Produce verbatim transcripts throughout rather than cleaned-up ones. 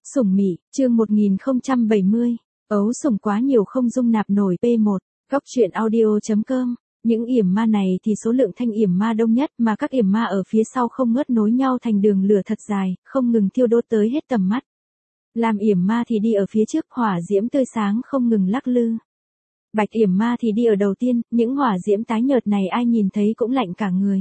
Sủng Mị, chương một nghìn không trăm bảy mươi. Ấu sủng quá nhiều không dung nạp nổi. P một. Góc truyện audio chấm com. Những yểm ma này thì số lượng thanh yểm ma đông nhất, mà các yểm ma ở phía sau không ngớt nối nhau thành đường lửa thật dài, không ngừng thiêu đốt tới hết tầm mắt. Làm yểm ma thì đi ở phía trước, hỏa diễm tươi sáng không ngừng lắc lư. Bạch yểm ma thì đi ở đầu tiên, những hỏa diễm tái nhợt này ai nhìn thấy cũng lạnh cả người.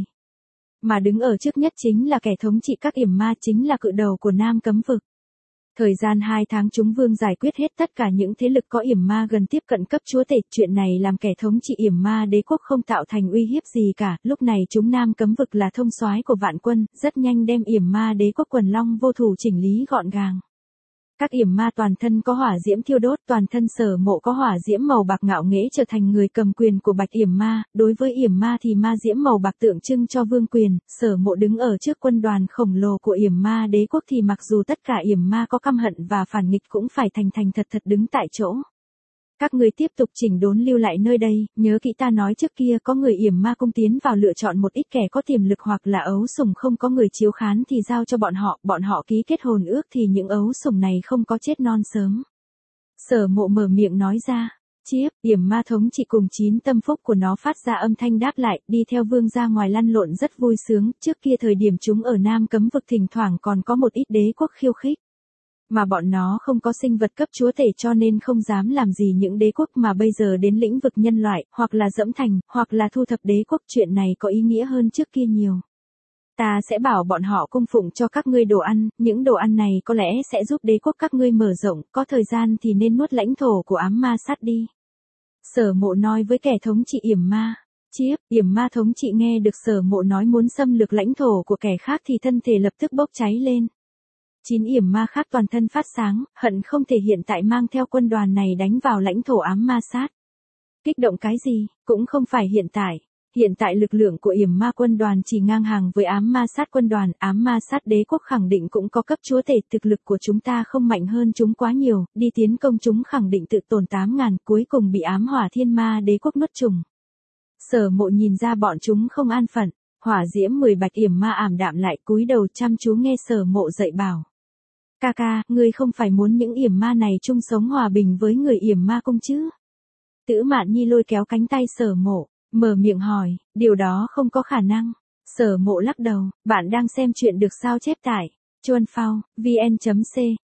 Mà đứng ở trước nhất chính là kẻ thống trị các yểm ma, chính là cự đầu của Nam Cấm Vực. Thời gian hai tháng chúng vương giải quyết hết tất cả những thế lực có yểm ma gần tiếp cận cấp chúa tể. Chuyện này làm kẻ thống trị yểm ma đế quốc không tạo thành uy hiếp gì cả. Lúc này chúng Nam Cấm Vực là thông soái của vạn quân, rất nhanh đem yểm ma đế quốc quần long vô thủ chỉnh lý gọn gàng. Các yểm ma toàn thân có hỏa diễm thiêu đốt, toàn thân Sở Mộ có hỏa diễm màu bạc ngạo nghễ trở thành người cầm quyền của Bạch yểm ma. Đối với yểm ma thì ma diễm màu bạc tượng trưng cho vương quyền. Sở Mộ đứng ở trước quân đoàn khổng lồ của yểm ma đế quốc thì mặc dù tất cả yểm ma có căm hận và phản nghịch cũng phải thành thành thật thật đứng tại chỗ. Các người tiếp tục chỉnh đốn lưu lại nơi đây, nhớ kỹ ta nói trước kia có người yểm ma cung tiến vào lựa chọn một ít kẻ có tiềm lực hoặc là ấu sủng không có người chiếu khán thì giao cho bọn họ, bọn họ ký kết hồn ước thì những ấu sủng này không có chết non sớm. Sở Mộ mở miệng nói ra, chiếp, yểm ma thống trị cùng chín tâm phúc của nó phát ra âm thanh đáp lại, đi theo vương ra ngoài lăn lộn rất vui sướng, trước kia thời điểm chúng ở Nam Cấm Vực thỉnh thoảng còn có một ít đế quốc khiêu khích. Mà bọn nó không có sinh vật cấp chúa tể cho nên không dám làm gì những đế quốc mà bây giờ đến lĩnh vực nhân loại, hoặc là dẫm thành, hoặc là thu thập đế quốc. Chuyện này có ý nghĩa hơn trước kia nhiều. Ta sẽ bảo bọn họ cung phụng cho các ngươi đồ ăn, những đồ ăn này có lẽ sẽ giúp đế quốc các ngươi mở rộng, có thời gian thì nên nuốt lãnh thổ của ám ma sát đi. Sở Mộ nói với kẻ thống trị yểm ma. Chiếp, yểm ma thống trị nghe được Sở Mộ nói muốn xâm lược lãnh thổ của kẻ khác thì thân thể lập tức bốc cháy lên. Chín yểm ma khác toàn thân phát sáng, hận không thể hiện tại mang theo quân đoàn này đánh vào lãnh thổ ám ma sát. Kích động cái gì, cũng không phải hiện tại. Hiện tại lực lượng của yểm ma quân đoàn chỉ ngang hàng với ám ma sát quân đoàn. Ám ma sát đế quốc khẳng định cũng có cấp chúa tể, thực lực của chúng ta không mạnh hơn chúng quá nhiều, đi tiến công chúng khẳng định tự tổn tám ngàn, cuối cùng bị ám hỏa thiên ma đế quốc nuốt chửng. Sở Mộ nhìn ra bọn chúng không an phận, hỏa diễm mười bạch yểm ma ảm đạm lại, cúi đầu chăm chú nghe Sở Mộ dạy bảo. Ca ca, ngươi không phải muốn những yểm ma này chung sống hòa bình với người yểm ma cung chứ? Tữ Mạn Nhi lôi kéo cánh tay Sở Mộ, mở miệng hỏi, điều đó không có khả năng. Sở Mộ lắc đầu, bạn đang xem chuyện được sao chép tại chuan phao vn chấm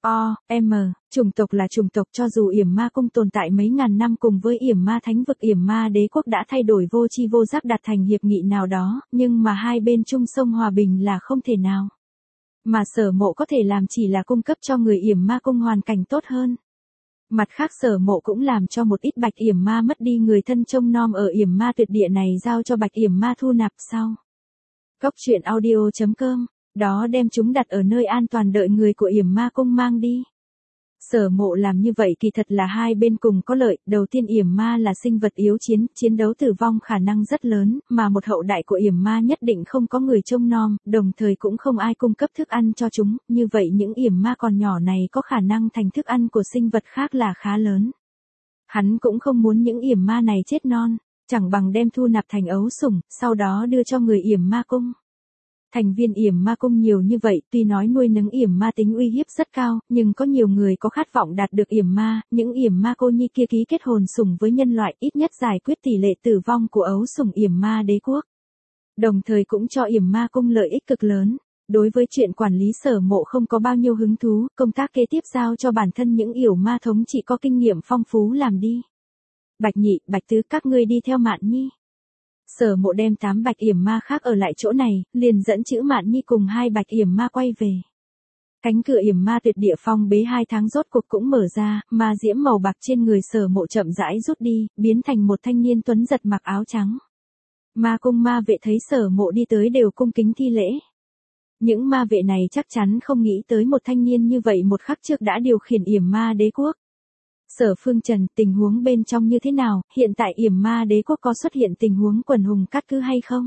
com. Chủng tộc là chủng tộc, cho dù yểm ma cung tồn tại mấy ngàn năm cùng với yểm ma thánh vực, yểm ma đế quốc đã thay đổi vô chi vô giác đạt thành hiệp nghị nào đó, nhưng mà hai bên chung sống hòa bình là không thể nào. Mà Sở Mộ có thể làm chỉ là cung cấp cho người yểm ma cung hoàn cảnh tốt hơn. Mặt khác Sở Mộ cũng làm cho một ít bạch yểm ma mất đi người thân trông nom ở yểm ma tuyệt địa này giao cho bạch yểm ma thu nạp sau. Góc truyện audio chấm com, đó đem chúng đặt ở nơi an toàn đợi người của yểm ma cung mang đi. Sở Mộ làm như vậy kỳ thật là hai bên cùng có lợi, đầu tiên yểm ma là sinh vật yếu chiến, chiến đấu tử vong khả năng rất lớn, mà một hậu đại của yểm ma nhất định không có người trông nom, đồng thời cũng không ai cung cấp thức ăn cho chúng, như vậy những yểm ma còn nhỏ này có khả năng thành thức ăn của sinh vật khác là khá lớn. Hắn cũng không muốn những yểm ma này chết non, chẳng bằng đem thu nạp thành ấu sủng, sau đó đưa cho người yểm ma cung. Thành viên yểm ma cung nhiều như vậy, tuy nói nuôi nấng yểm ma tính uy hiếp rất cao, nhưng có nhiều người có khát vọng đạt được yểm ma, những yểm ma cô nhi kia ký kết hồn sủng với nhân loại, ít nhất giải quyết tỷ lệ tử vong của ấu sủng yểm ma đế quốc. Đồng thời cũng cho yểm ma cung lợi ích cực lớn. Đối với chuyện quản lý Sở Mộ không có bao nhiêu hứng thú, công tác kế tiếp giao cho bản thân những yểm ma thống trị có kinh nghiệm phong phú làm đi. Bạch Nhị, Bạch Tứ, các ngươi đi theo Mạn Nhi. Sở Mộ đem tám bạch yểm ma khác ở lại chỗ này, liền dẫn Chữ Mạn Nhi cùng hai bạch yểm ma quay về. Cánh cửa yểm ma tuyệt địa phong bế hai tháng rốt cuộc cũng mở ra, ma diễm màu bạc trên người Sở Mộ chậm rãi rút đi, biến thành một thanh niên tuấn giật mặc áo trắng. Ma cung ma vệ thấy Sở Mộ đi tới đều cung kính thi lễ. Những ma vệ này chắc chắn không nghĩ tới một thanh niên như vậy một khắc trước đã điều khiển yểm ma đế quốc. Sở Phương Trần, tình huống bên trong như thế nào, hiện tại yểm ma đế quốc có xuất hiện tình huống quần hùng cát cứ hay không?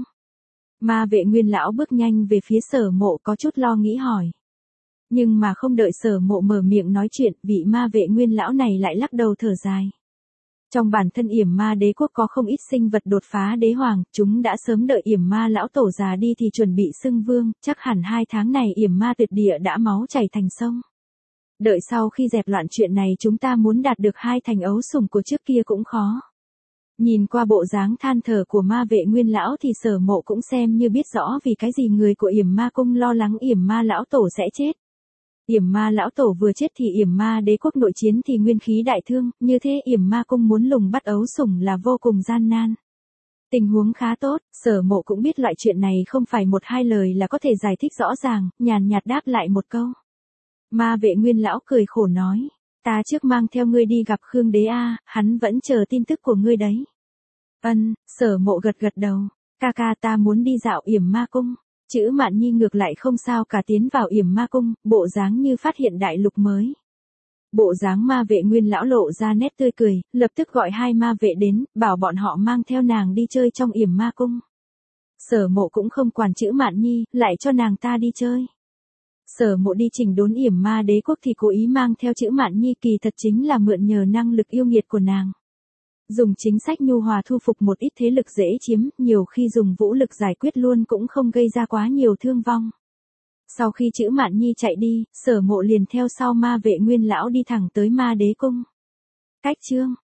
Ma vệ Nguyên lão bước nhanh về phía Sở Mộ có chút lo nghĩ hỏi. Nhưng mà không đợi Sở Mộ mở miệng nói chuyện, vị ma vệ Nguyên lão này lại lắc đầu thở dài. Trong bản thân yểm ma đế quốc có không ít sinh vật đột phá đế hoàng, chúng đã sớm đợi yểm ma lão tổ già đi thì chuẩn bị xưng vương, chắc hẳn hai tháng này yểm ma tuyệt địa đã máu chảy thành sông. Đợi sau khi dẹp loạn chuyện này chúng ta muốn đạt được hai thành ấu sủng của trước kia cũng khó. Nhìn qua bộ dáng than thở của ma vệ nguyên lão thì Sở Mộ cũng xem như biết rõ vì cái gì người của Yểm Ma Cung lo lắng Yểm Ma lão tổ sẽ chết. Yểm Ma lão tổ vừa chết thì Yểm Ma đế quốc nội chiến thì nguyên khí đại thương, như thế Yểm Ma Cung muốn lùng bắt ấu sủng là vô cùng gian nan. Tình huống khá tốt, Sở Mộ cũng biết loại chuyện này không phải một hai lời là có thể giải thích rõ ràng, nhàn nhạt đáp lại một câu. Ma vệ nguyên lão cười khổ nói, ta trước mang theo ngươi đi gặp Khương đế a, hắn vẫn chờ tin tức của ngươi đấy. Ân, Sở Mộ gật gật đầu, ca ca ta muốn đi dạo Yểm Ma Cung. Chữ Mạn Nhi ngược lại không sao cả tiến vào Yểm Ma Cung, bộ dáng như phát hiện đại lục mới. Bộ dáng ma vệ nguyên lão lộ ra nét tươi cười, lập tức gọi hai ma vệ đến, bảo bọn họ mang theo nàng đi chơi trong Yểm Ma Cung. Sở Mộ cũng không quản Chữ Mạn Nhi, lại cho nàng ta đi chơi. Sở Mộ đi chỉnh đốn Yểm Ma đế quốc thì cố ý mang theo Chữ Mạn Nhi kỳ thật chính là mượn nhờ năng lực yêu nghiệt của nàng. Dùng chính sách nhu hòa thu phục một ít thế lực dễ chiếm, nhiều khi dùng vũ lực giải quyết luôn cũng không gây ra quá nhiều thương vong. Sau khi Chữ Mạn Nhi chạy đi, Sở Mộ liền theo sau ma vệ nguyên lão đi thẳng tới ma đế cung. Cách chương